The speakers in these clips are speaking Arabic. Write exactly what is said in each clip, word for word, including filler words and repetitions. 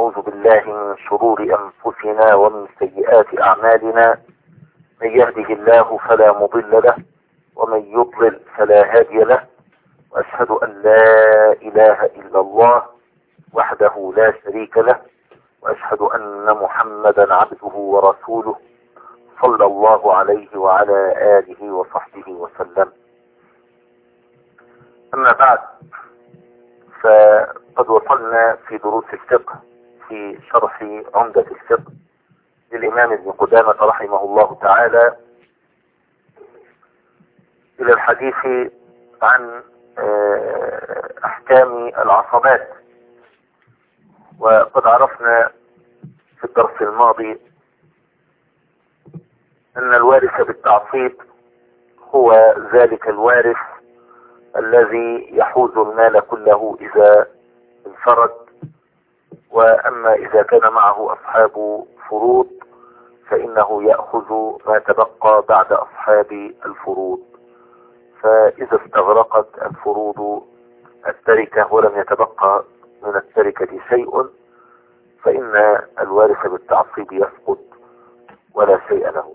ونعوذ بالله من شرور أنفسنا ومن سيئات أعمالنا. من يهده الله فلا مضل له ومن يضلل فلا هادي له، وأشهد أن لا إله إلا الله وحده لا شريك له، وأشهد أن محمدا عبده ورسوله صلى الله عليه وعلى آله وصحبه وسلم. أما بعد، فقد وصلنا في دروس الفقه في شرح عمدة الفقه للإمام ابن قدامة رحمه الله تعالى إلى الحديث عن أحكام العصبات. وقد عرفنا في الدرس الماضي أن الوارث بالتعصيب هو ذلك الوارث الذي يحوز المال كله إذا انفرد، وأما إذا كان معه أصحاب فروض فإنه يأخذ ما تبقى بعد أصحاب الفروض. فإذا استغرقت الفروض التركة ولم يتبقى من التركة شيء فإن الوارث بالتعصيب يسقط ولا شيء له.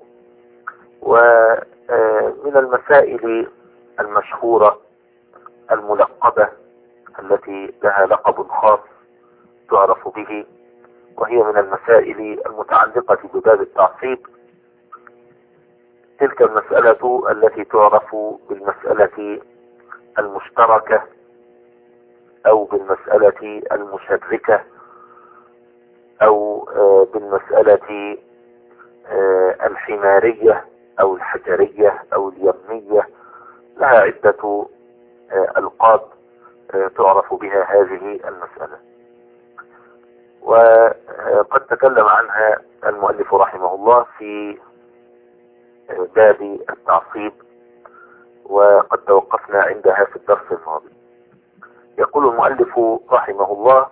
ومن المسائل المشهورة الملقبة التي لها لقب خاص تعرف به، وهي من المسائل المتعلقة بباب التعصيب، تلك المسألة التي تعرف بالمسألة المشتركة أو بالمسألة المشركة أو بالمسألة الحمارية أو الحجرية أو اليمية. لها عدة ألقاب تعرف بها هذه المسألة، وقد تكلم عنها المؤلف رحمه الله في باب التعصيب، وقد توقفنا عندها في الدرس الماضي. يقول المؤلف رحمه الله: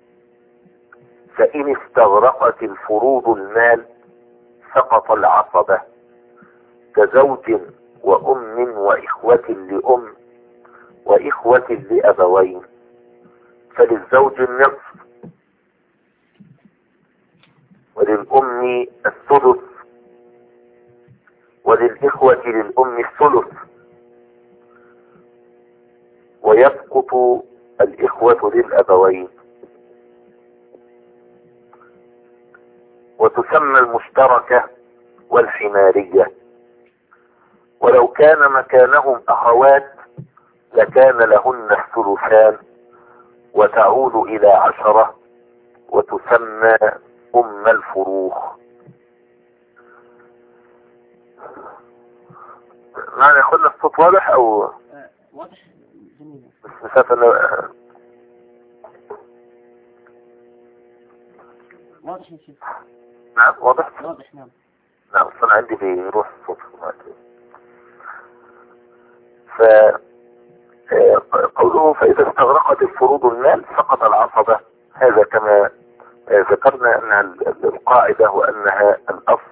فإن استغرقت الفروض المال سقط العصبة كزوج وأم وإخوة لأم وإخوة لأبوين، فللزوج النصف وللأم الثلث وللإخوة للأم الثلث، ويسقط الإخوة للأبوين. وتسمى المشتركة والحمارية. ولو كان مكانهم أخوات لكان لهن الثلثان وتعود إلى عشرة، وتسمى أم الفروخ. معنى يقولنا الصوت واضح أو واضح؟ جميل. بس مسافة أنا واضح يا شيخ. نعم واضح؟ واضح نعم. نعم أصلا عندي بيروح الصوت. ف قوله فإذا استغرقت الفروض المال سقط العصبة، هذا كما ذكرنا أنها القاعدة وأنها الأصل،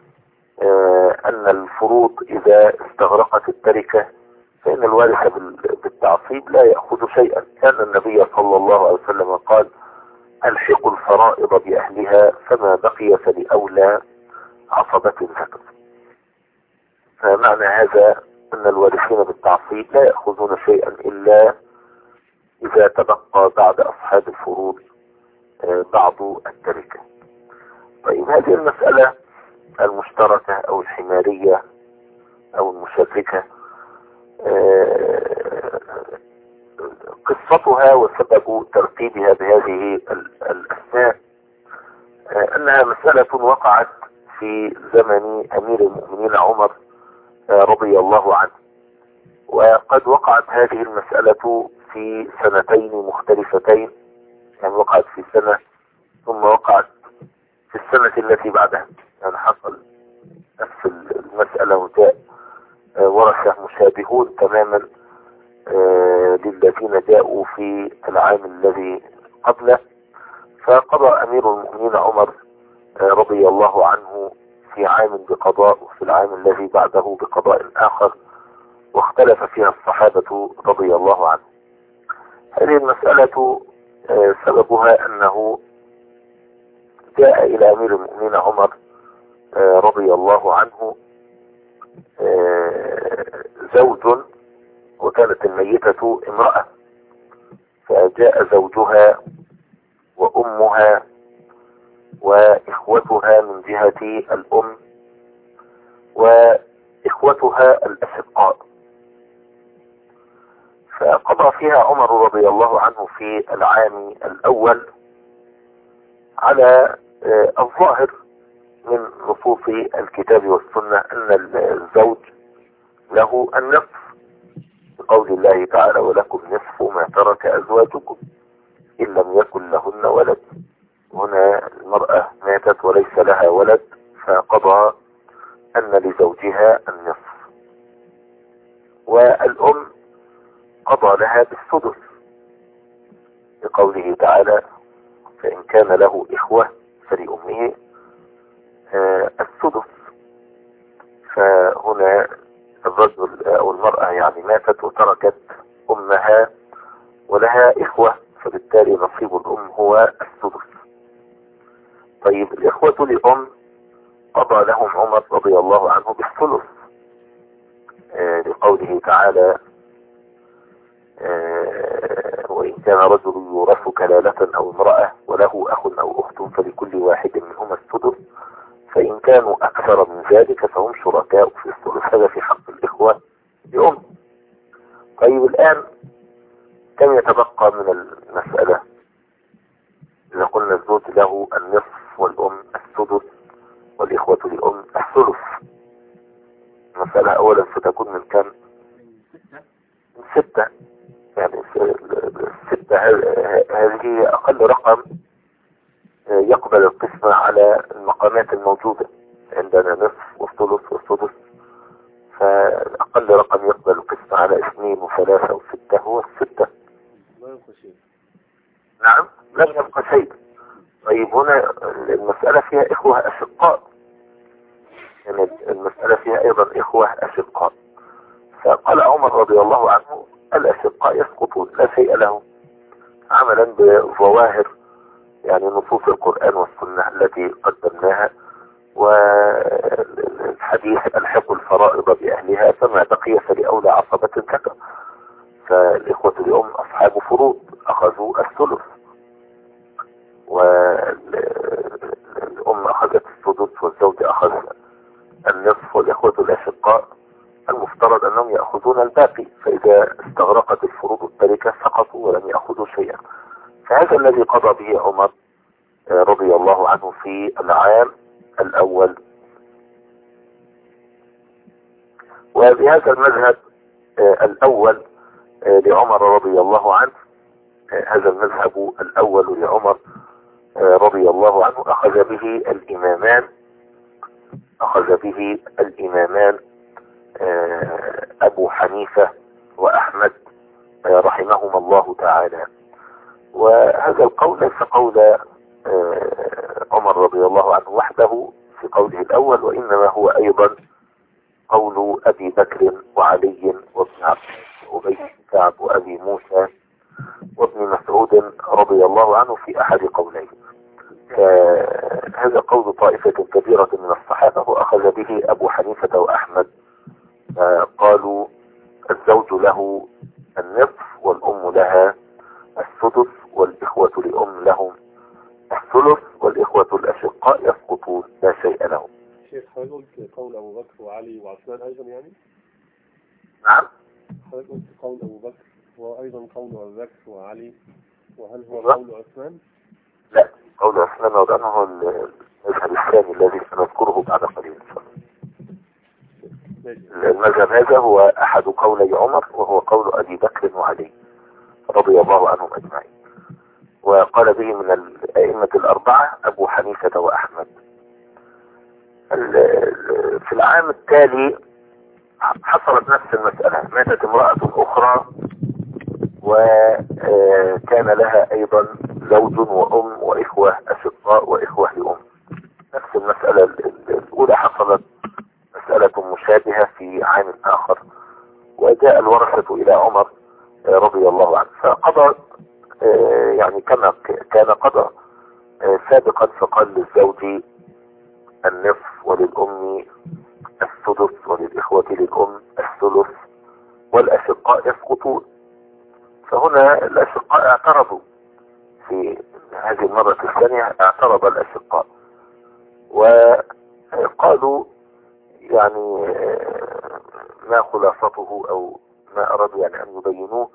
أن الفروض إذا استغرقت التركة فإن الوارث بالتعصيب لا يأخذ شيئا. كان النبي صلى الله عليه وسلم قال: ألحقوا الفرائض بأهلها فما بقي فلأولى عصبة ذكر. فمعنى هذا أن الوارثين بالتعصيب لا يأخذون شيئا إلا إذا تبقى بعد أصحاب الفروض بعض التركة. طيب، هذه المسألة المشتركة أو الحمارية أو المشركة قصتها وسبب ترتيبها بهذه الأسماء أنها مسألة وقعت في زمن أمير المؤمنين عمر رضي الله عنه. وقد وقعت هذه المسألة في سنتين مختلفتين، يعني وقعت في سنة ثم وقعت في السنة التي بعدها، يعني حصل نفس المسألة وجاء ورثة مشابهون تماما للذين جاءوا في العام الذي قبله. فقضى أمير المؤمنين عمر رضي الله عنه في عام بقضاء وفي العام الذي بعده بقضاء آخر، واختلف فيها الصحابة رضي الله عنهم. هذه المسألة سببها أنه جاء إلى أمير المؤمنين عمر رضي الله عنه زوج، وكانت الميتة امرأة، فجاء زوجها وأمها وإخوتها من جهة الأم وإخوتها الأشقاء، فقضى فيها عمر رضي الله عنه في العام الأول على الظاهر من نصوص الكتاب والسنة أن الزوج له النصف، بقول الله تعالى: ولكم نصف ما ترك أزواجكم إن لم يكن لهن ولد. هنا المرأة ماتت وليس لها ولد، فقضى أن لزوجها النصف، والأم قضى لها بالسدس، بقوله تعالى: فإن كان له إخوة فلأمه آه السدس. فهنا الرجل أو المرأة يعني ماتت وتركت أمها ولها إخوة، فبالتالي نصيب الأم هو السدس. طيب الإخوة لأم قضى لهم عمر رضي الله عنه بالثلث، آه لقوله تعالى: آه وإن كان رجل يورث كلالة أو امرأة وله أخ أو أخت فلكل واحد منهما السدس، فإن كانوا أكثر من ذلك فهم شركاء في الثلث. هذا في حق الإخوة لأم. طيب الآن كم يتبقى من المسألة؟ إذا قلنا الزوج له النصف والأم السدس والإخوة لأم الثلث، المسألة أولا ستكون من كم؟ من ستة. يعني الستة هذه أقل رقم يقبل القسمة على المقامات الموجودة عندنا، نصف والثلث والسدس، فأقل رقم يقبل القسمة على اثنين وثلاثة وستة هو الستة. نعم، لم يبقى شيء. طيب هنا المسألة فيها إخوة أشقاء، يعني المسألة فيها أيضا إخوة أشقاء، فقال عمر رضي الله عنه: الأشقاء يسقطون لا شيء لهم، عملا بظواهر يعني نصوص القرآن والسنة التي قدمناها، والحديث: الحق الفرائض بأهلها فما بقي فلأولى عصبة ذكر. فالإخوة اليوم أصحاب فروض أخذوا الثلث، والأم أخذت السدس والزوج أخذ النصف، والإخوة الأشقاء المفترض أنهم يأخذون الباقي، فإذا استغرقت الفروض التركة سقطوا ولم يأخذوا شيئا. فهذا الذي قضى به عمر رضي الله عنه في العام الأول. وبهذا المذهب الأول لعمر رضي الله عنه، هذا المذهب الأول لعمر رضي الله عنه أخذ به الإمامان أخذ به الإمامان أبو حنيفة وأحمد رحمهما الله تعالى. وهذا القول ليس قول عمر رضي الله عنه وحده في قوله الأول، وإنما هو أيضا قول أبي بكر وعلي وابن عباس وأبي بن كعب وأبي موسى وابن مسعود رضي الله عنه في أحد قوليه. فهذا قول طائفة كبيرة من الصحابة، وأخذ به أبو حنيفة وأحمد، قالوا الزوج له النصف والأم لها السدس والإخوة لأم لهم الثلث والإخوة الأشقاء يسقطون لا شيء لهم. شيخ هل قلت قول أبو بكر وعلي وعثمان أيضا يعني؟ نعم. هل قلت قول أبو بكر وأيضا قول أبو بكر وعلي، وهل هو لا. قول عثمان؟ لا، قول عثمان وضعنه هو المذهب الثاني الذي سنذكره بعد قليل إن شاء الله. المذهب هذا هو أحد قولي عمر، وهو قول أبي بكر وعلي رضي الله عنهم أجمعين، وقال به من الأئمة الأربعة أبو حنيفة وأحمد. في العام التالي حصلت نفس المسألة، ماتت امرأة أخرى وكان لها أيضا زوج وأم وإخوة أشقاء وإخوة لأم. نفس المسألة الأولى حصلت مسألة مشابهة في عام آخر، وجاء الورثة إلى عمر رضي الله عنه فقضى يعني كما كان قضى، آه سابقا فقال للزوج النصف وللأم السدس وللإخوة للأم الثلث والأشقاء يسقطون. فهنا الأشقاء اعترضوا في هذه المرة الثانية، اعترض الأشقاء وقالوا يعني ما خلاصته أو ما أرادوا يعني أن يبينوه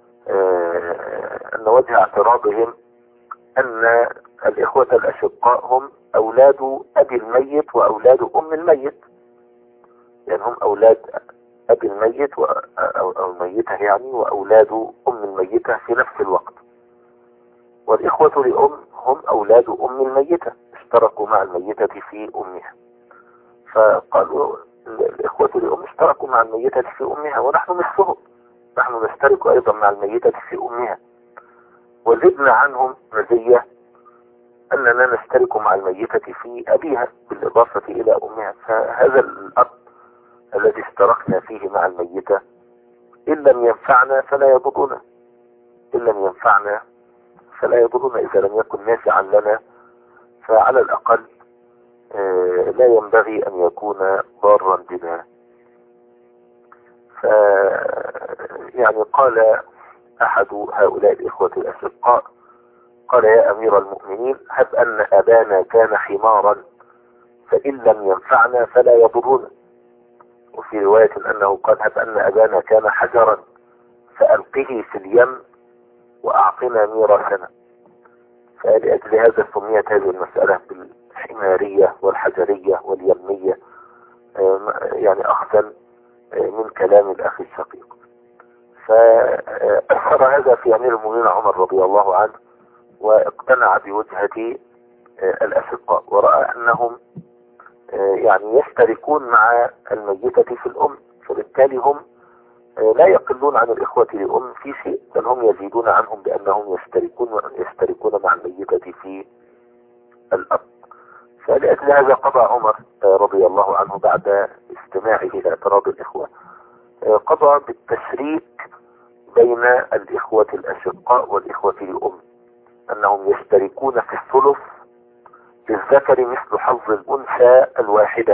أن وجه اعتراضهم أن الإخوة الأشقاء هم أولاد أبي الميت وأولاد أم الميت، يعني هم أولاد أبي الميت أو الميتة يعني وأولاد أم الميتة في نفس الوقت، والإخوة لأم هم أولاد أم الميتة اشتركوا مع الميتة في أمها. فقالوا الإخوة لأم اشتركوا مع الميتة في أمها ونحن مثلهم، نحن نشترك أيضا مع الميتة في أمها، وزدنا عنهم مزية أننا نشترك مع الميتة في أبيها بالإضافة إلى أمها. فهذا الأب الذي اشتركنا فيه مع الميتة إن لم ينفعنا فلا يضرنا، إن لم ينفعنا فلا يضرنا، إذا لم يكن نافعا لنا فعلى الأقل آه لا ينبغي أن يكون ضارا بنا. ف يعني قال أحد هؤلاء الإخوة الأشقاء قال يا أمير المؤمنين هب أن أبانا كان حمارا فإن لم ينفعنا فلا يضرنا، وفي رواية أنه قال هب أن أبانا كان حجرا فألقه في اليم وأعطنا ميراثنا. فلأجل هذا سميت هذه المسألة بالحمارية والحجرية واليمية، يعني أخذا من كلام الأخ الشقيق. فأثر هذا في أمير المؤمنين عمر رضي الله عنه واقتنع بوجهة الأشقاء ورأى أنهم يعني يشتركون مع الميتة في الأم، فبالتالي هم لا يقلون عن الإخوة لأم في شيء، بل هم يزيدون عنهم بأنهم يشتركون يشتركون مع الميتة في الأب. فلأجل هذا قضى عمر رضي الله عنه بعد استماعه إلى اعتراض الإخوة قضى بالتشريك بين الإخوة الأشقاء والإخوة لأم، أنهم يشتركون في الثلث للذكر مثل حظ الأنثى الواحدة،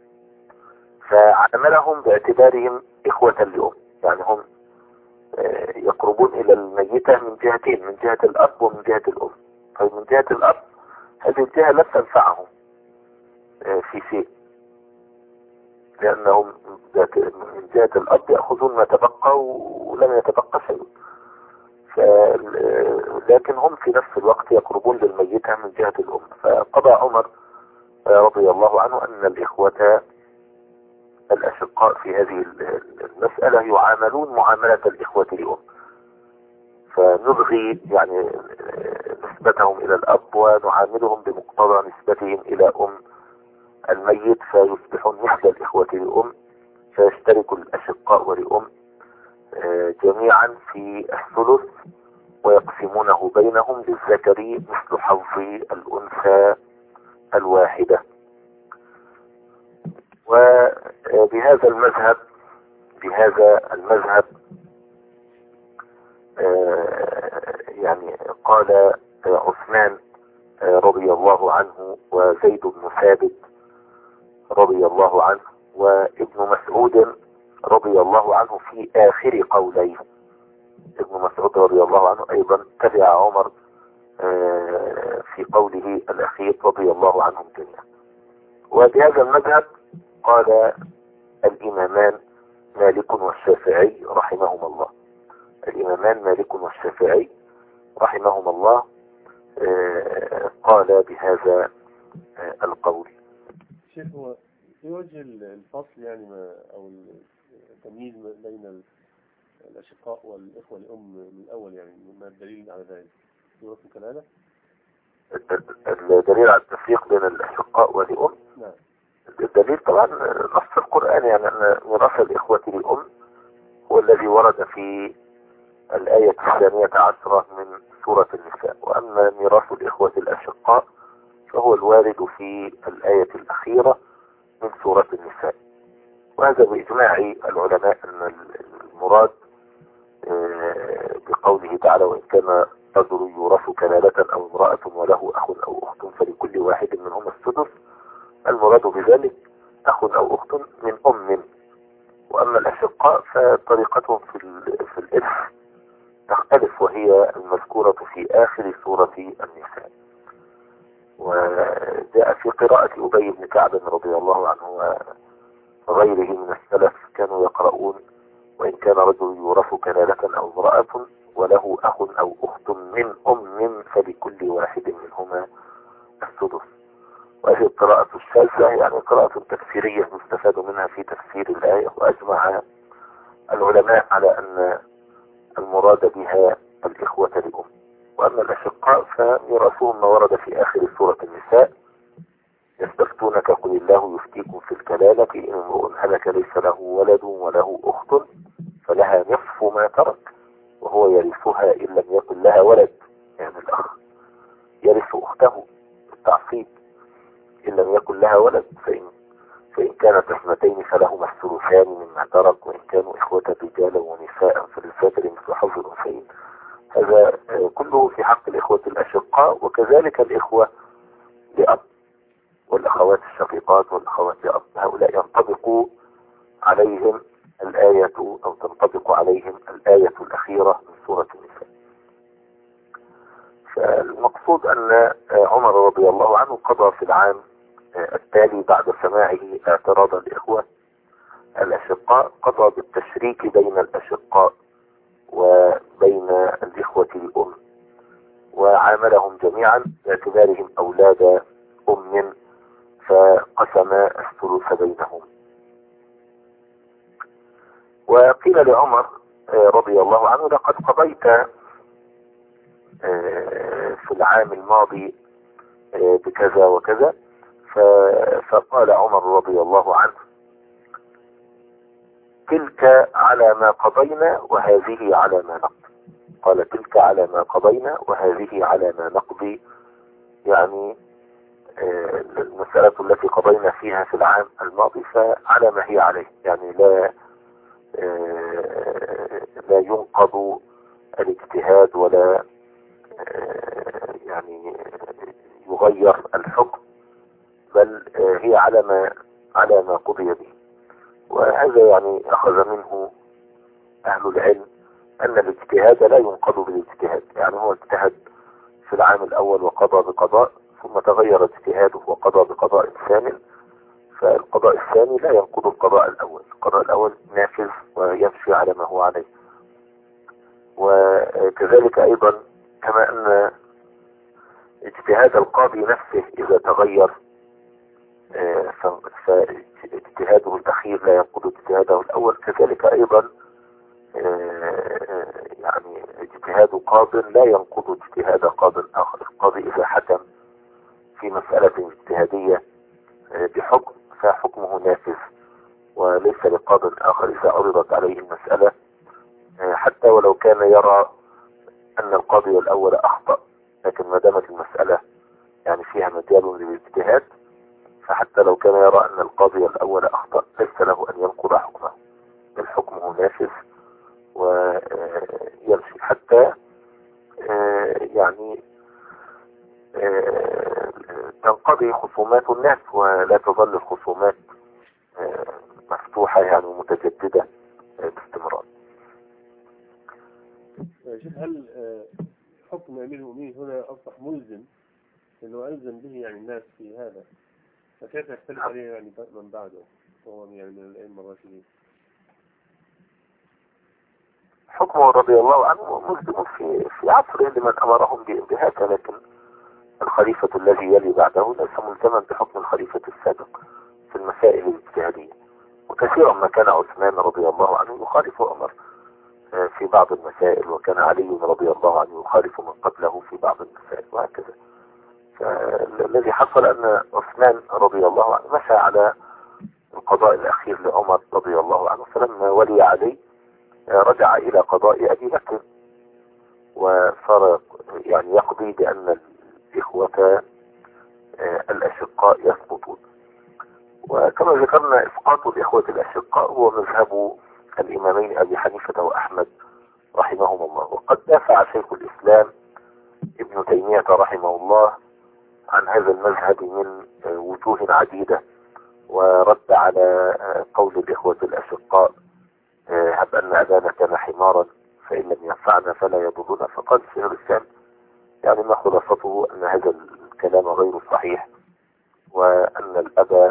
فعملهم باعتبارهم إخوة لأم، يعني هم يقربون إلى الميتة من جهتين، من جهة الأب ومن جهة الأم. طيب من جهة الأب هذه الجهة لا تنفعهم في شيء، لأنهم من جهة الأب يأخذون ما تبقى ولم يتبقى شيء، لكن هم في نفس الوقت يقربون للميتة من جهة الأم. فقضى عمر رضي الله عنه أن الإخوة الأشقاء في هذه المسألة يعاملون معاملة الإخوة لأم، فنلغي يعني نسبتهم إلى الأب ونعاملهم بمقتضى نسبتهم إلى أم الميت، فيصبحون مثل الإخوة لأم، فيشترك الأشقاء ولأم جميعا في الثلث ويقسمونه بينهم للذكر مثل حظ الأنثى الواحدة. وبهذا المذهب بهذا المذهب يعني قال عثمان رضي الله عنه وزيد بن ثابت رضي الله عنه وابن مسعود رضي الله عنه في آخر قوليه. ابن مسعود رضي الله عنه أيضا تبع عمر في قوله الأخير رضي الله عنهم جميعا. وبهذا المذهب قال الإمامان مالك والشافعي رحمهما الله. الإمامان مالك والشافعي رحمهما الله قال بهذا القول. شيخ هو في وجه الفصل يعني ما أو التمييز بين الأشقاء والإخوة لأم من الأول، يعني ما الدليل على ذلك؟ سورة الكلالة الدليل على التفريق بين الأشقاء والأم. نعم. الدليل طبعا نص القرآن، يعني أن ميراث الإخوة لأم هو الذي ورد في الآية الثانية عشرة من سورة النساء، وأما ميراث الإخوة الأشقاء فهو الوارد في الآية الأخيرة من سورة النساء. وهذا بإجماع العلماء أن المراد بقوله تعالى وإن كان رجل يورث كلالة أو امرأة وله أخ أو المراد بذلك أخ أو أخت من أم. وأما الأشقاء فطريقتهم في في الإرث تختلف، وهي المذكورة في آخر سورة النساء. وجاء في قراءة أبي بن كعب رضي الله عنه وغيره من السلف كانوا يقرؤون: وإن كان رجل يورث كلالة أو امرأة وله أخ أو أخت من أم فلكل واحد منهما السدس. وهذه القراءة الشاذة يعني قراءة تفسيرية مستفاد منها في تفسير الآية. وأجمع العلماء على أن المراد بها الإخوة لأم. وأما الأشقاء فميراثهم ما ورد في آخر سورة النساء: يستفتونك قل الله يفتيكم في الكلالة إن امرؤ هلك ليس له ولد وله أخت فلها نصف ما ترك وهو يرثها إن لم يكن لها ولد. يعني الأخ يرث أخته بالتعصيب إن لم يكن لها ولد، فإن, فإن كانت اثنتين فلهما الثلثان مما ترك، وإن كانوا إخوة رجالا ونساء فللذكر مثل حظ الأنثيين. هذا كله في حق الإخوة الأشقاء، وكذلك الإخوة لأب والأخوات الشقيقات والأخوات لأب، هؤلاء ينطبق عليهم الآية أو تنطبق عليهم الآية الأخيرة من سورة النساء. فالمقصود أن عمر رضي الله عنه قضى في العام التالي بعد سماعه اعتراض الإخوة الأشقاء، قضى بالتشريك بين الأشقاء وبين الإخوة الأم، وعاملهم جميعا باعتبارهم أولاد أم، فقسم الثلث بينهم. وقيل لعمر رضي الله عنه: لقد قضيت في العام الماضي بكذا وكذا. فقال عمر رضي الله عنه: تلك على ما قضينا وهذه على ما نقضي. قال: تلك على ما قضينا وهذه على ما نقضي، يعني المسألة التي قضينا فيها في العام الماضي فعلى ما هي عليه، يعني لا لا ينقض الاجتهاد ولا يعني يغير الحكم، بل هي على ما على ما قضي به. وهذا يعني أخذ منه أهل العلم أن الاجتهاد لا ينقض بالاجتهاد، يعني هو اجتهد في العام الأول وقضى بقضاء، ثم تغير اجتهاده وقضى بقضاء ثاني، فالقضاء الثاني لا ينقض القضاء الأول، القضاء الأول نافذ ويمشي على ما هو عليه. وكذلك أيضا كما أن اجتهاد القاضي نفسه إذا تغير فاجتهاده الأخير لا ينقض اجتهاده الأول، كذلك أيضا يعني اجتهاد قاض لا ينقض اجتهاد قاض آخر. القاضي إذا حكم في مسألة اجتهادية بحكم فحكمه نافذ، وليس لقاض آخر إذا عرضت عليه المسألة حتى ولو كان يرى أن القاضي الأول أخطأ، لكن ما دامت المسألة يعني فيها مجال للاجتهاد، فحتى لو كان يرى أن القاضي الأول أخطأ ليس له أن ينقض حكمه، بل حكمه نافذ ويمشي حتى يعني تنقضي خصومات الناس ولا تظل الخصومات مفتوحة يعني متجددة باستمرار. شوف، هل حكم أمير المؤمنين هنا أصبح ملزم إنه ألزم به يعني الناس في هذا، فكيف يختلف عليه يعني من بعده هو يعني من الأئمة الراشدين؟ حكمه رضي الله عنه ملزم في في عصره لمن أمرهم بهذا، لكن الخليفة الذي يلي بعده ليس ملزما بحكم الخليفة السابق في المسائل الاجتهادية. وكثيرا ما كان عثمان رضي الله عنه يخالف عمر في بعض المسائل، وكان علي رضي الله عنه يخالف من قبله في بعض المسائل، وهكذا. فالذي حصل أن عثمان رضي الله عنه مشى على القضاء الأخير لعمر رضي الله عنه، فلما ولي علي رجع إلى قضاء أبي بكر وصار يعني يقضي بأن الإخوة الأشقاء يسقطون. وكما ذكرنا إسقاط الإخوة الأشقاء هو مذهب الإمامين أبي حنيفة وأحمد رحمهم الله. وقد دافع شيخ الإسلام ابن تيمية رحمه الله عن هذا المذهب من وجوه عديدة ورد على قول الإخوة الأشقاء هب أن أبانا كان حمارا فإن لم ينفعنا فلا يضرنا. فقال شيخ الإسلام يعني ما خلاصته أن هذا الكلام غير صحيح، وأن الأب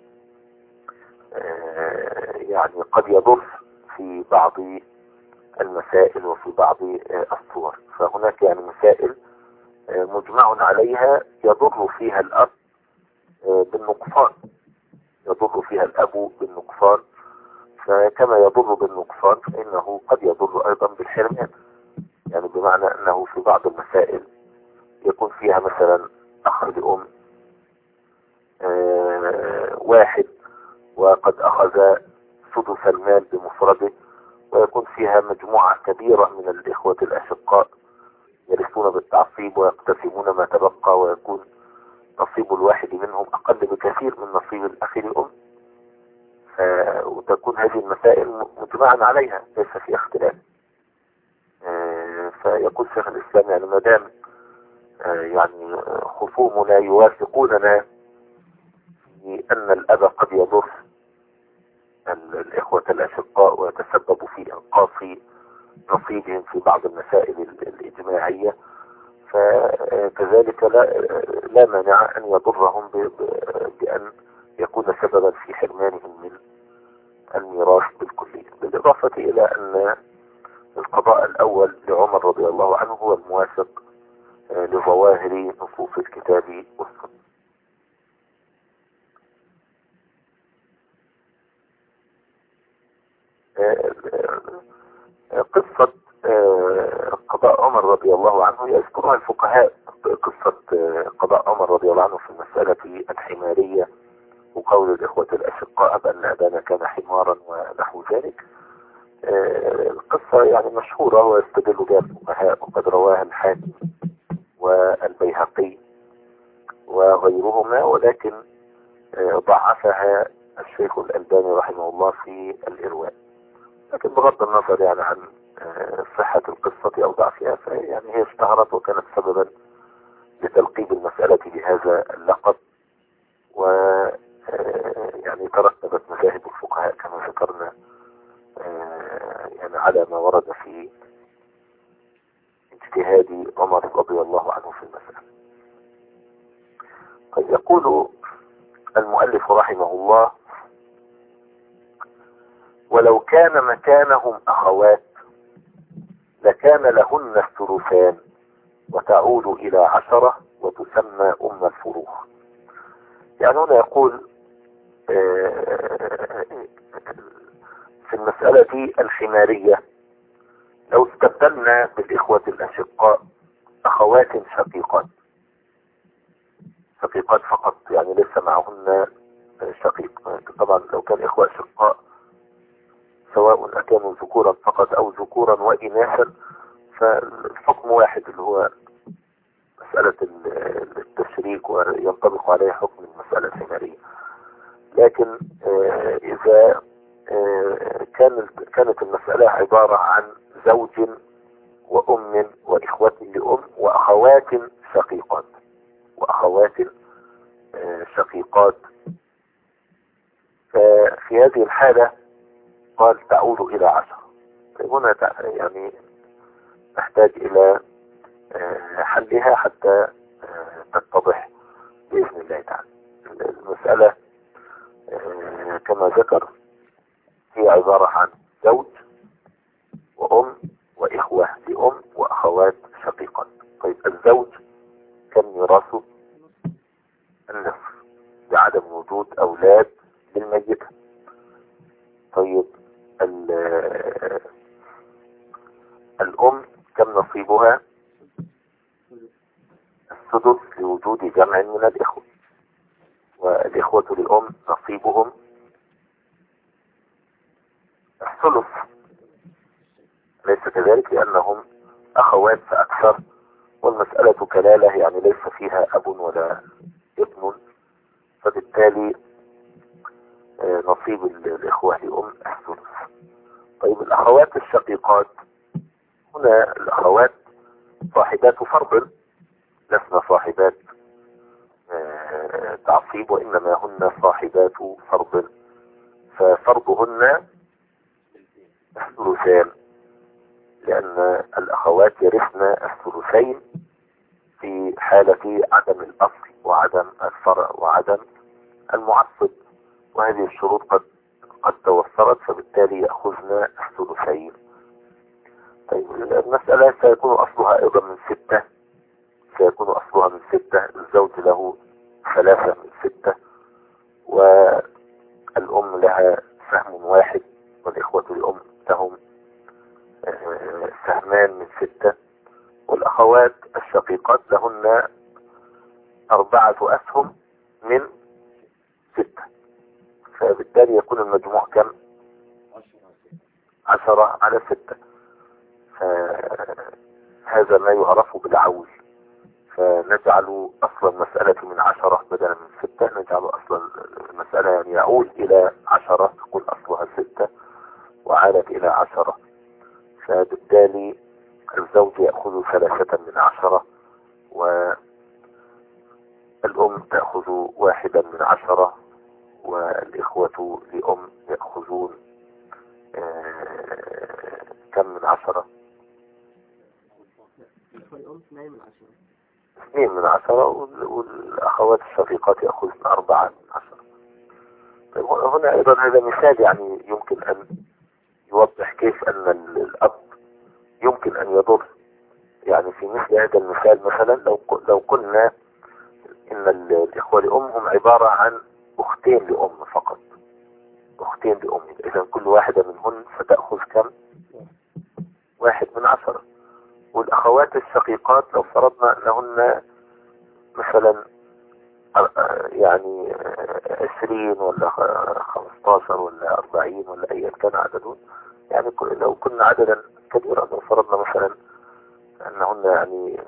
يعني قد يضر في بعض المسائل وفي بعض الصور. فهناك يعني مسائل مجمع عليها يضر فيها الأب بالنقصان، يضر فيها الأب بالنقصان، فكما يضر بالنقصان فإنه قد يضر أيضا بالحرمان. يعني بمعنى أنه في بعض المسائل يكون فيها مثلا أخ لأم واحد وقد أخذ سدس المال بمفرده، ويكون فيها مجموعة كبيرة من الإخوة الأشقاء يرثون بالتعصيب ويقتسمون ما تبقى، ويكون نصيب الواحد منهم أقل بكثير من نصيب الأخ لأم. وتكون هذه المسائل مجمعا عليها ليس في اختلاف. فيقول شيخ الإسلام يعني ما دام يعني خصومنا يوافقوننا في أن الأب قد يضر الإخوة الأشقاء ويتسبب في إنقاص نصيبهم في بعض المسائل الإجماعية، فكذلك لا, لا مانع أن يضرهم بأن يكون سببا في حرمانهم من الميراث بالكلية. بالإضافة إلى أن القضاء الأول لعمر رضي الله عنه هو الموافق لظواهر نصوص الكتاب والسنة. قصة قضاء عمر رضي الله عنه يذكرها الفقهاء، قصة قضاء عمر رضي الله عنه في المسألة الحمارية وقول الإخوة الأشقاء بأن أبانا كان حمارا ونحو ذلك. القصة يعني مشهورة ويستدل بها الفقهاء، وقد رواها الحاكم والبيهقي وغيرهما، ولكن ضعفها الشيخ الألباني رحمه الله في الإرواء. لكن بغض النظر يعني عن صحة القصة أو ضعفها، فيعني هي اشتهرت وكانت سببا لتلقيب المسألة بهذا اللقب، و يعني ترتبت مذاهب الفقهاء كما ذكرنا يعني على ما ورد في اجتهاد عمر رضي الله عنه في المسألة. قد يقول المؤلف رحمه الله: ولو كان مكانهم أخوات لكان لهن الثلثان وتعود إلى عشرة وتسمى أم الفروخ. يعني هنا يقول في المسألة الحمارية لو استبدلنا بالإخوة الأشقاء أخوات شقيقات شقيقات فقط، يعني ليس معهن شقيق. طبعا لو كان إخوة أشقاء سواء أكانوا ذكورا فقط أو ذكورا وإناثا فالحكم واحد اللي هو مسألة التشريك وينطبق عليه حكم المسألة الحمارية. لكن إذا كانت المسألة عبارة عن زوج وأم وإخوة لأم وأخوات شقيقات وأخوات شقيقات ففي هذه الحالة قال تعود إلى عشرة. هنا يعني نحتاج إلى حلها حتى تتضح بإذن الله تعالى. المسألة كما ذكر هي عبارة عن زوج وأم وإخوة لأم وأخوات شقيقات. طيب الزوج كان ميراثه النصف بعدم وجود أولاد للميت. طيب الأم كم نصيبها؟ السدس لوجود جمع من الإخوة، والإخوة للأم نصيبهم الثلث، ليس كذلك لأنهم أخوات فأكثر، والمسألة كلالة يعني ليس فيها أب ولا ابن، فبالتالي نصيب الإخوة لأم الثلث. طيب الأخوات الشقيقات، هنا الأخوات صاحبات فرض لسنا صاحبات للتعصيب، وإنما هن صاحبات فرض، ففرضهن الثلثان، لأن الأخوات يرثن الثلثين في حالة عدم الأصل وعدم الفرع وعدم المعصب، وهذه الشروط قد قد توفرت، فبالتالي يأخذن الثلثين. طيب المسألة سيكون أصلها أيضا من ستة، سيكون أصلها من ستة، الزوج له ثلاثة من ستة، والأم لها سهم واحد، والإخوة الأم لهم سهمان من ستة، والأخوات الشقيقات لهن أربعة أسهم من ستة، فبالتالي يكون المجموع كم؟ عشرة على ستة. فهذا ما يعرف بالعول، فنجعل أصل المسألة من عشرة بدلا من ستة، نجعل أصل المسألة يعني يعول إلى عشرة، تكون أصلها ستة وعالت إلى عشرة، فبالتالي الزوج يأخذ ثلاثة من عشرة، والأم تأخذ واحدا من عشرة، والإخوة لأم يأخذون آه كم من عشرة؟ اثنين من عشرة، والأخوات الشقيقات يأخذن أربعة من عشرة. طيب هنا أيضا هذا مثال يعني يمكن أن يوضح كيف أن الأب يمكن أن يضر. يعني في مثل هذا المثال مثلا لو لو قلنا إن الإخوة لأم هم عبارة عن أختين لأم فقط، أختين لأم، إذا كل واحدة منهن ستأخذ كم؟ واحد من عشرة. والأخوات الشقيقات لو فرضنا أنهن مثلا يعني عشرين ولا خمستاشر ولا أربعين ولا أيا كان عددهم، يعني لو كنا عددا كبيرا، لو فرضنا مثلا أنهن يعني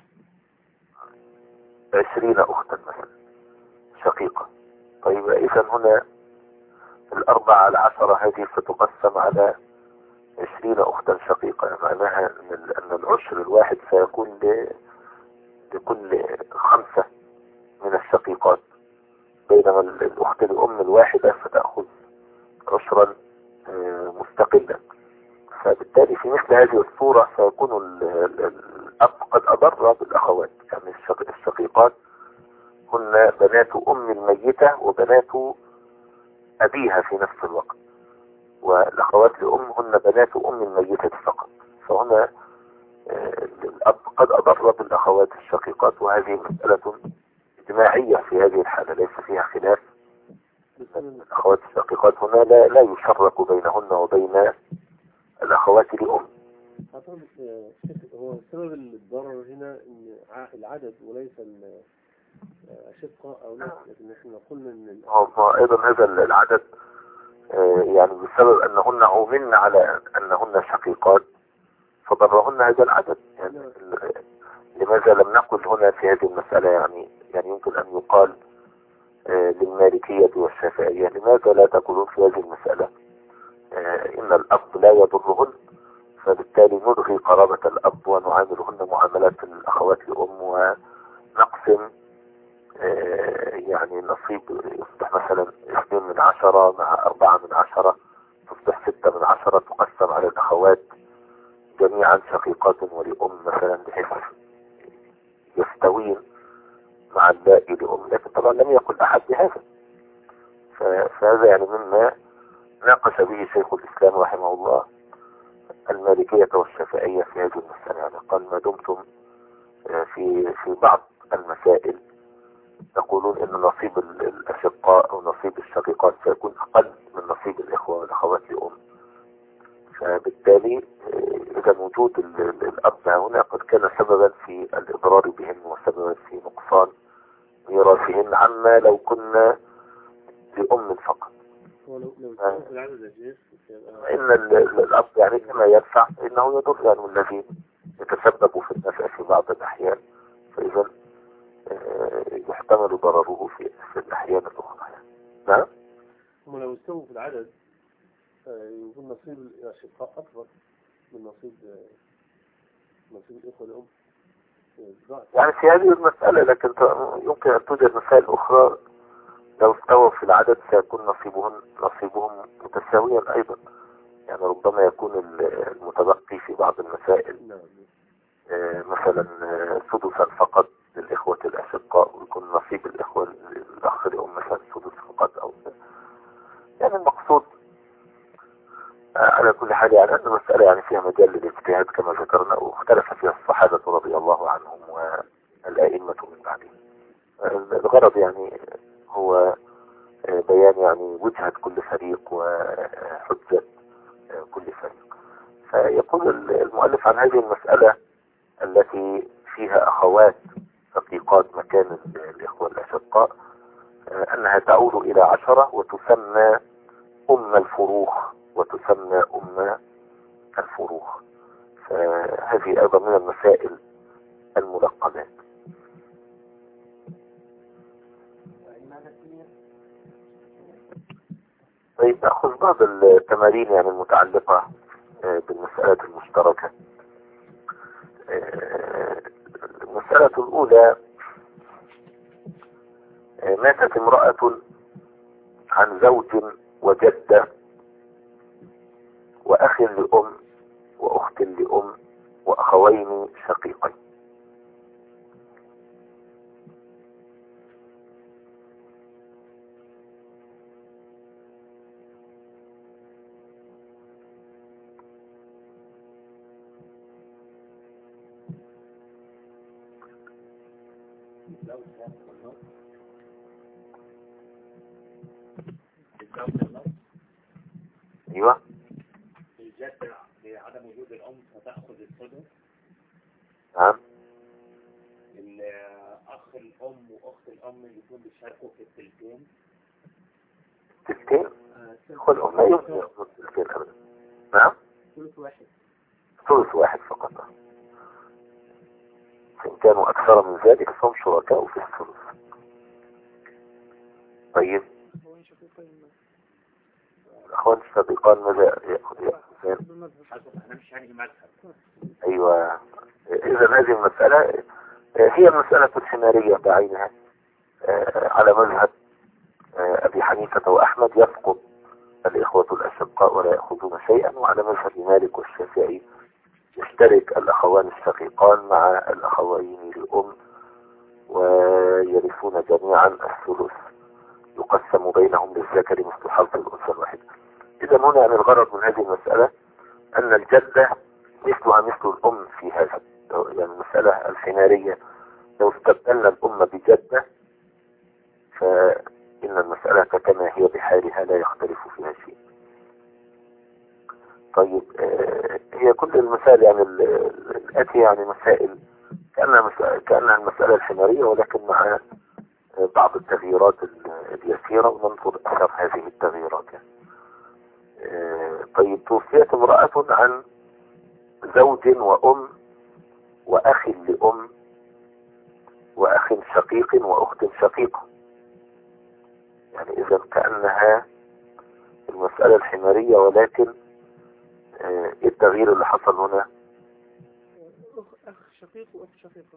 عشرين أختا مثلا شقيقة، طيب إذا هنا الأربعة على عشرة هذه ستقسم على عشرين أختا شقيقة، معناها أن العشر الواحد سيكون لكل خمسة من الشقيقات، بينما الأخت الأم الواحدة ستأخذ عشرا مستقلا. فبالتالي في مثل هذه الصورة سيكون الأب قد أضر بالأخوات، يعني الشقيقات هن بنات أم الميتة وبنات أبيها في نفس الوقت، والأخوات لأم هن بنات أم الميتة فقط، فهنا الأب قد أضر بالأخوات الشقيقات، وهذه مسألة اجتماعية في هذه الحالة ليس فيها خلاف. الأخوات الشقيقات هنا لا, لا يشرك بينهن وبين الأخوات لأم. هو سبب الضرر هنا إن العدد وليس الشقة أو لا، لكن احنا قلنا إن هو أيضا هذا العدد يعني بسبب أنهن عومن على أنهن شقيقات فضرهن هذا العدد. يعني لماذا لم نقل هنا في هذه المسألة يعني يعني يمكن أن يقال للمالكية والشافعية لماذا لا تقولون في هذه المسألة إن الأب لا يضرهن، فبالتالي نلغي قرابة الأب ونعاملهن معاملات الأخوات لأم، ونقسم يعني نصيب يصبح مثلا اثنين من عشرة مع أربعة من عشرة، تصبح ستة من عشرة، تقسم على الأخوات جميعا شقيقات ولأم مثلا بحيث يستوين مع الباقي لأم، لكن طبعا لم يقل أحد بهذا. فهذا يعني مما ناقش به شيخ الإسلام رحمه الله المالكية والشافعية في هذه المسألة. يعني قال ما دمتم في في بعض المسائل تقولون ان نصيب الأشقاء او نصيب الشقيقات سيكون اقل من نصيب الإخوة والأخوات لأم، فبالتالي اذا وجود الأب هنا قد كان سببا في الإضرار بهن وسببا في نقصان ميراثهن عما لو كنا لأم فقط. إن الأب يعني كما يدفع إنه يضر، يعني الذي يتسبب في النفع في بعض الأحيان، فإذا يحتمل ضرره في في الأحيان الأخرى. نعم. هم لو استووا في العدد يكون نصيب الأشقاء أكبر من نصيب نصيب الإخوة الأم. يعني في هذه المسألة، لكن يمكن أن توجد مسائل أخرى لو استووا في العدد سيكون نصيبهم نصيبهم متساويا أيضا. يعني ربما يكون المتبقي في بعض المسائل مثلا سدسا فقط للإخوة الأشقاء، ويكون نصيب الإخوة الأخ لأم مثلا سدس فقط أو يعني المقصود على كل حال يعني أن المسألة يعني فيها مجال للاجتهاد كما ذكرنا، واختلف فيها الصحابة رضي الله عنهم والأئمة من بعدهم. الغرض يعني هو بيان يعني وجهة كل فريق وحجة كل فريق. فيقول المؤلف عن هذه المسألة التي فيها أخوات شقيقات مكان الإخوة الأشقاء أنها تعود إلى عشرة وتسمى أم الفروخ وتسمى أم الفروخ. فهذه أيضا من المسائل الملقبات. طيب نأخذ بعض التمارين يعني المتعلقة بالمسألة المشتركة. المسألة الأولى: ماتت امرأة عن زوج وجدة وأخ لأم وأخت لأم وأخوين شقيقين. ايوه الجدة لعدم وجود الأم فتأخذ السدس. نعم. الأخ الأم وأخت الأم يكون بيشاركوا في التلتين. تلتين؟ أخو الأم لا يمكن يأخذ تلتين أبدا. نعم. ثلث واحد. ثلث واحد فقط. فإن كانوا أكثر من ذلك فهم شركاء في الثلث. طيب. الأخوان الشقيقان ماذا يأخذ يأخذان؟ أيوة. إذا هذه المسألة هي المسألة الحمارية بعينها على مذهب أبي حنيفة وأحمد يسقط الإخوة الأشقاء ولا يأخذون شيئا، وعلى مذهب مالك والشافعي يشترك الأخوان الشقيقان مع الأخوين لأم ويرثون جميعا الثلث يقسم بينهم للذكر مثل حظ الأنثى الواحدة. إذا هنا يعني الغرض من هذه المسألة أن الجدة مثلها مثل الأم في هذا، يعني المسألة الحمارية لو استبدلنا الأم بجدة فإن المسألة كما هي بحالها لا يختلف فيها شيء. طيب آه هي كل المسائل يعني الآتية يعني مسائل كأنها, مسائل كأنها المسألة الحمارية ولكن مع بعض التغييرات اليسيرة وننظر أثر هذه التغييرات. آه طيب توفيت امرأة عن زوج وأم وأخ لأم وأخ شقيق وأخت شقيقة. يعني إذا كأنها المسألة الحمارية ولكن آه إيه التغيير اللي حصل هنا؟ أخ شقيق وأخت شقيقة.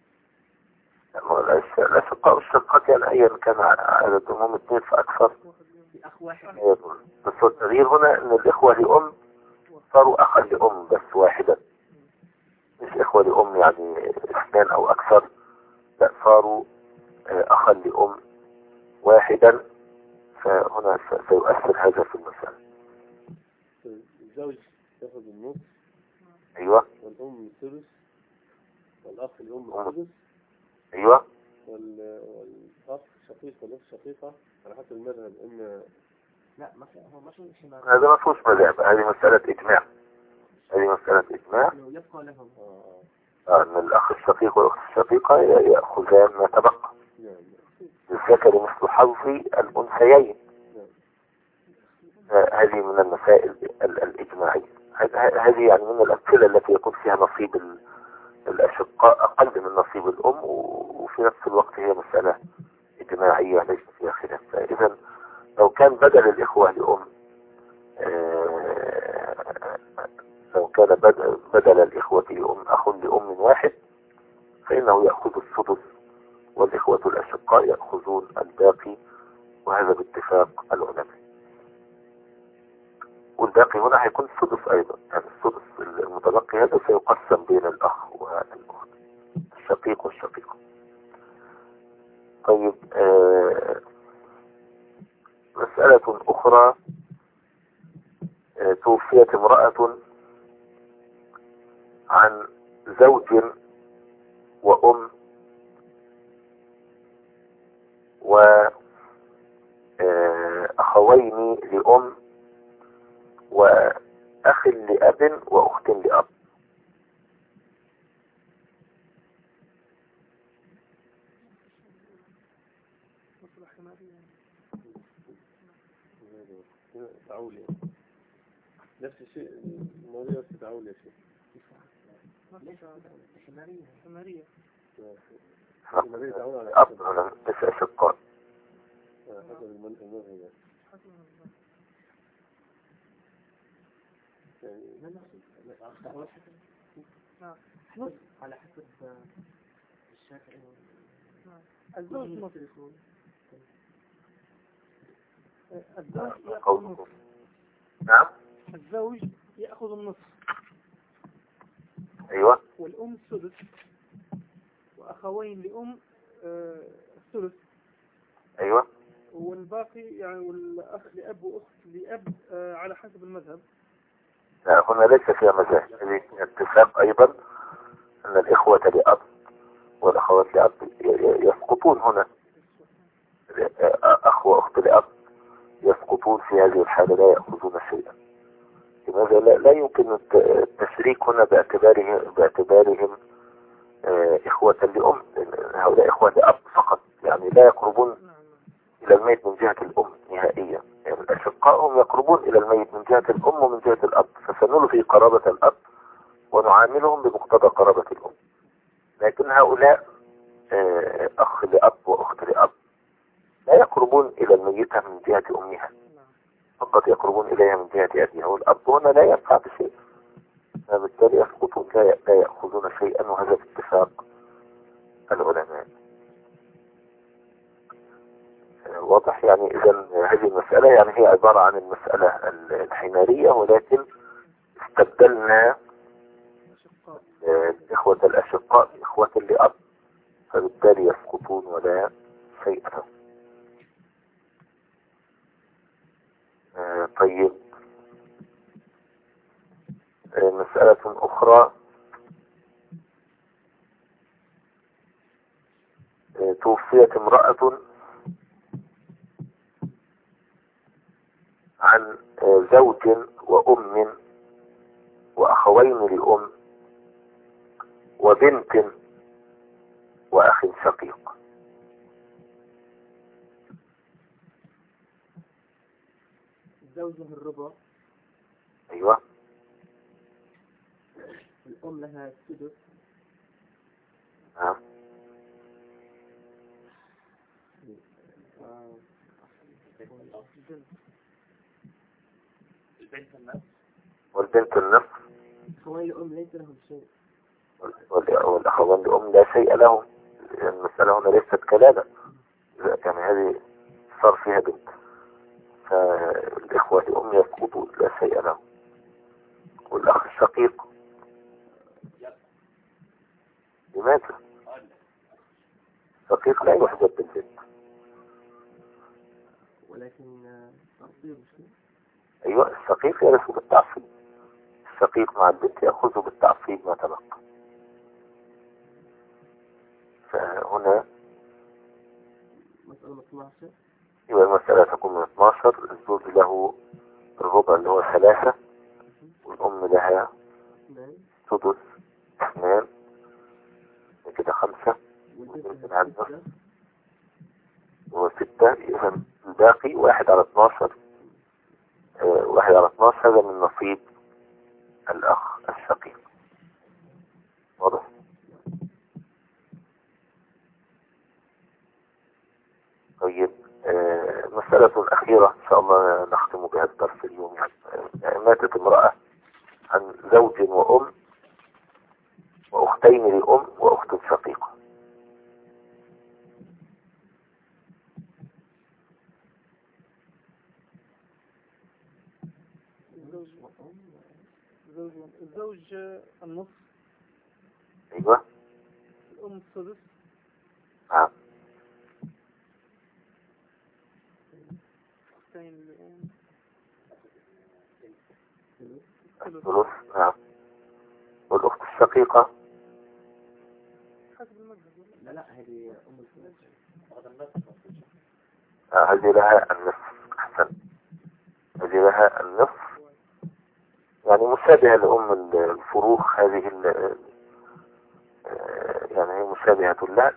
الأشقاء والشقات يعني أيا كان عددهم اثنين فأكثر. أخ واحد. بس التغيير هنا أن الإخوة لأم صاروا أخا لأم بس واحدا، مش إخوة لأم يعني اثنان أو أكثر، لا صاروا أخا لأم واحدا. فهنا سيؤثر هذا في المسألة. الزوج يأخذ النصف. أيوة. والأم الثلث والأخ الأم الثلث. أيوة. والأخ شقيق والأخت شقيقة على حسب المذهب إن لا ما هو ما فيش حمار. هذا ما فيهوش مذهب، هذه مسألة إجماع. هذه مسألة إجماع. يبقى لهم. آه أن الأخ الشقيق والأخت الشقيقة يأخذان ما تبقى. للذكر مثل حظ الأنثيين. هذه من المسائل الإجماعية. هذه يعني من الأمثلة التي يكون فيها نصيب الأشقاء أقل من نصيب الأم وفي نفس الوقت هي مسألة إجماعية ليس فيها خلاف. فإذا لو كان بدل الإخوة لأم لو كان بدل, بدل الإخوة لأم أخ لأم واحد فإنه يأخذ السدس والإخوة الأشقاء يأخذون الباقي وهذا باتفاق العلماء. والباقي هنا هيكون السدس أيضا، يعني السدس المتبقي هذا سيقسم بين الأخ والأخت، الشقيق والشقيق. طيب آه مسألة أخرى، آه توفيت امرأة عن زوج وأم وأخوين لأم وأخ لأب وأخت لأب. تعول يعني. نفس الشيء الموضوع نفس تعول يا شيخ. حمارية حمارية حمارية تعول على أب هنا تسع أشقاء. حسب المنهج يعني. يعني نص على حسب الشافعي. الزوج نص. الزوج يأخذ النصف. نعم. الزوج يأخذ النصف. أيوة. والأم السدس، وأخوين لأم آه الثلث. أيوة. والباقي يعني والأخ لأب وأخت لأب آه على حسب المذهب. لا هنا ليس فيها مذاهب، هذه اتفاق أيضا أن الإخوة لأب والأخوات لأب يسقطون هنا. أخ وأخت لأب يسقطون في هذه الحالة، لا يأخذون شيئا. لماذا؟ لا, لا يمكن التشريك هنا باعتباره باعتبارهم آه إخوة لأم، هؤلاء إخوة لأب فقط، يعني لا يقربون إلى الميت من جهة الأم نهائيا. يعني الأشقاء هم يقربون إلى الميت من جهة الأم ومن جهة الأب، فسنلغي قرابة الأب ونعاملهم بمقتضى قرابة الأم. لكن هؤلاء آه أخ لأب وأخت لأب لا يقربون إلى الميتة من جهة أمها، فقط يقربون إليها من جهة أبيها، والأب هنا لا ينفع بشيء، فبالتالي يسقطون لا يأخذون شيئا، وهذا باتفاق العلماء. واضح؟ يعني إذا هذه المسألة يعني هي عبارة عن المسألة الحمارية، ولكن استبدلنا إخوة الأشقاء إخوة لأب، فبالتالي يسقطون ولا شيء لهم. طيب مسألة أخرى، توفيت امرأة عن زوج وأم وأخوين لأم وبنت وأخ شقيق. الزوج له الربع. أيوة. الأم لها السدس. نعم. البنت النفس. والبنت النصف. أخوين الأم ليس لهم شيء. والأخوان لأم لا شيء لهم. المسألة هنا ليست كلالة، يعني هذه صار فيها بنت، فالإخوة لأم يسقطون لا شيء لهم. والأخ الشقيق لماذا؟ الشقيق لا يحجب بالبنت. ولكن تعصيب شيء. أيوة، الشقيق يرث بالتعصيب، الشقيق مع البنت يأخذ بالتعصيب ما تبقى. فهنا مسألة اثناشر. يبقى المسألة تكون من اثناشر. الزوج له الربع اللي هو ثلاثة، والأم لها سدس اثنان، كده خمسة، والبنت لها النصف هو ستة. إذا الباقي واحد على اثناشر. اه واحد على اثناشر هذا من نصيب الأخ الشقيق. واضح؟ طيب آه مسألة أخيرة إن شاء الله نختم بها الدرس اليوم. يعني ماتت امرأة عن زوج وأم وأختين لأم وأخت شقيقة. الزوج الزوج النصف. ايوه. الأم السدس. نعم. اختين الأم الثلث. نعم. والأخت الشقيقة حسب المذهب. لا لا هذه أم الفلوس هذا النص. آه، هذه لها النصف. أحسن. هذه لها النصف، يعني مشابهة لأم الفروخ. هذه ال- آه، يعني هي مشابهة لها،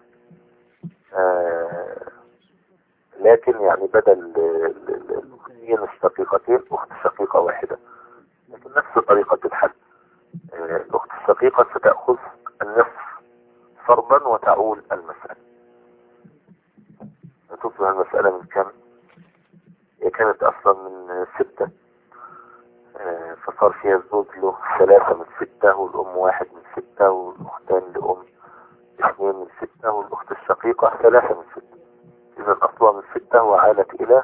آه، لكن يعني بدل الأختين الشقيقتين أخت شقيقة واحدة، لكن نفس طريقة الحل. آه، الأخت الشقيقة ستأخذ النصف فرضا وتعول المسألة. تصبح المسألة من كم؟ هي كانت أصلا من ستة، آه، فصار فيها الزوج له ثلاثة من ستة، والأم واحد من ستة، والأختان لأم اثنين من ستة، والأخت الشقيقة ثلاثة من ستة. إذا أصلها من ستة وعالت إلى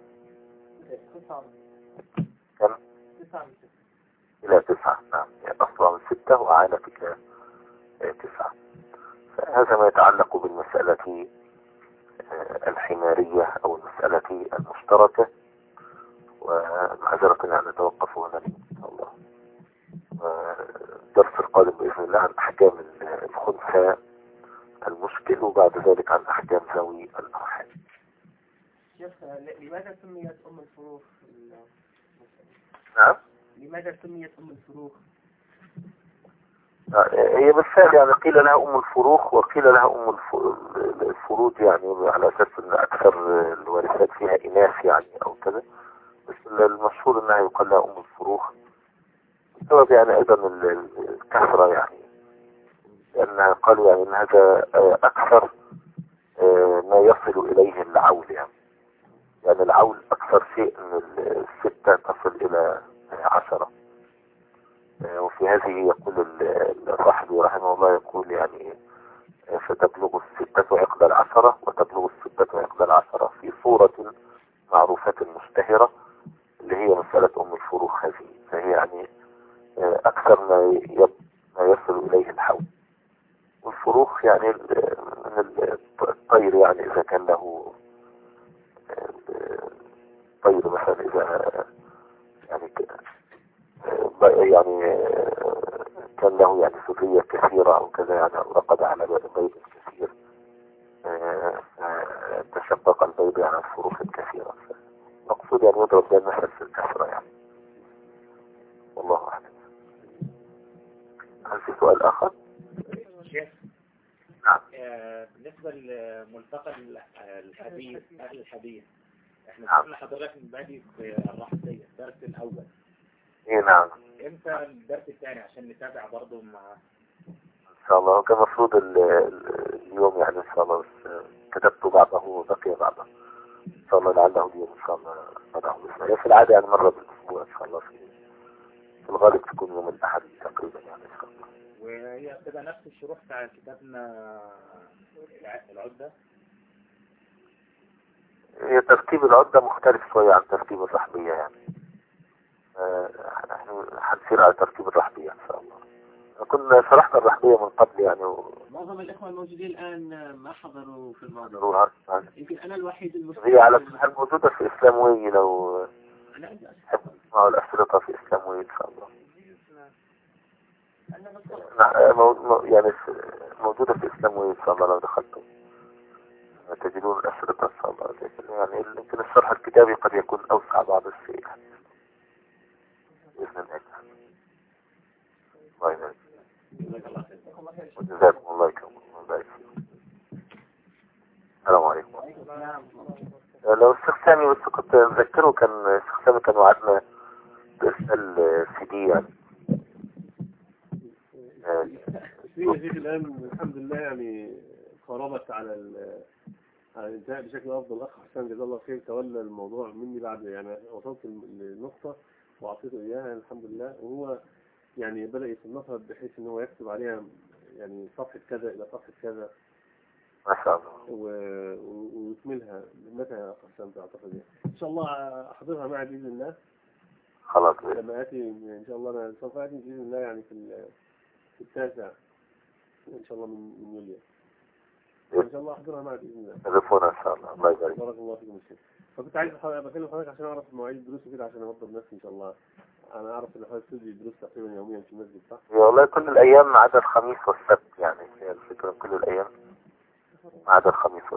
كم؟ إلى تسعة. نعم، يعني أصلها من ستة وعالت إلى آه، تسعة. فهذا ما يتعلق بالمسألة آه، الحمارية أو المسألة المشتركة. ومعذرة أن نتوقف هنا إن شاء الله. الدرس القادم بإذن الله عن أحكام الخنثى المشكل، وبعد ذلك عن أحكام ذوي الأرحام. شيخ لماذا سميت أم الفروخ؟ نعم. لماذا سميت أم الفروخ؟ هي بالفعل يعني قيل لها أم الفروخ وقيل لها أم الف- الفروض، يعني على أساس أن أكثر الوارثات فيها إناث يعني أو كذا، بس المشهور أنها يقال لها أم الفروخ بسبب يعني أيضا ال- الكثرة، يعني لأن قالوا يعني أن هذا أكثر ما يصل إليه العول، يعني يعني العول أكثر شيء من الستة تصل إلى عشرة. وفي هذه يقول الرحبي رحمه الله، يقول يعني فتبلغ الستة عقد العشرة، وتبلغ الستة عقد العشرة في صورة معروفة مشتهرة اللي هي مسألة أم الفروخ هذه. فهي يعني أكثر ما ما يصل إليه الحول. والفروخ يعني من الطير، يعني إذا كان له طير مثلا، إذا يعني يعني كان له يعني ذرية كثيرة أو كذا، يعني رقد على بيض كثير، تشقق البيض عن الفروخ الكثيرة. مقصود يعني يضرب بين مثل في الكثرة يعني. والله أعلم. هل في سؤال آخر؟ شيخ نعم. آه، بالنسبة لملتقى الحديث أهل الحديث، احنا نعم. قلنا حضرتك بادي في الرحبية الدرس الأول. ايه نعم. امتى الدرس الثاني عشان نتابع برضه مع ان شاء الله. كان مفروض اليوم يعني ان شاء الله، بس كتبت بعضه وبقي بعضه ان شاء الله، لعله اليوم ان شاء الله نضعه باسمه. هي في العادة يعني مرة بالاسبوع ان شاء الله، في في الغالب تكون يوم الاحد تقريبا يعني ان شاء الله. وهي كده نفس الشروح بتاع كتابنا العدة. هي ترتيب العدة مختلف شوية عن ترتيب الرحبية يعني. آه، نحن حنسير على ترتيب الرحبية ان شاء الله. كنا شرحنا الرحبية من قبل يعني و... معظم الإخوة الموجودين الآن ما حضروا في الماضي. نروح عن- يمكن أنا الوحيد المسلم. هي على كل حال موجودة في إسلام وي، لو أنا عندي تحب تسمعوا الأشرطة في إسلام وي إن شاء الله. أنا بس نعم، مو... مو... يعني في... موجودة في إسلام وي إن شاء الله، لو دخلتم تجدون الأشرطة إن شاء الله. لكن يعني يمكن الشرح الكتابي قد يكون أوسع بعض الشيء يعني. بإذن الله. الله يبارك. وجزاكم الله خيرا ويبارك فيكم. السلام عليكم. لو الشيخ سامي بس كنت أذكره، كان الشيخ سامي كان وعدنا بإرسال سي دي يعني. في شيخ الآن الحمد لله يعني قربت على ال على الانتهاء بشكل أفضل. أخ حسان جزاه الله خير تولى الموضوع مني بعد يعني وصلت للنقطة وأعطيته إياها الحمد لله، وهو يعني بدأ يصنفها بحيث إن هو يكتب عليها يعني صفحة كذا إلى صفحة كذا ما شاء الله، ويكملها. متى يا أخ حسان تعتقد؟ إن شاء الله أحضرها معي بإذن الله. خلاص لما آتي إن شاء الله أنا سوف آتي بإذن الله يعني في ال- في التاسع إن شاء الله من من يوليو. إن شاء الله أحضرها معك بإذن الله. تليفونا إن شاء الله. الله يبارك. بارك الله فيكم الشيخ. فكنت عايز بكلم حضرتك عشان أعرف مواعيد الدروس وكده عشان أوضب نفسي إن شاء الله. أنا أعرف إن حضرتك تدي دروس تقريبا يوميا في المسجد صح؟ والله كل الأيام ما عدا الخميس والسبت، يعني هي الفكرة كل الأيام ما عدا الخميس والسبت.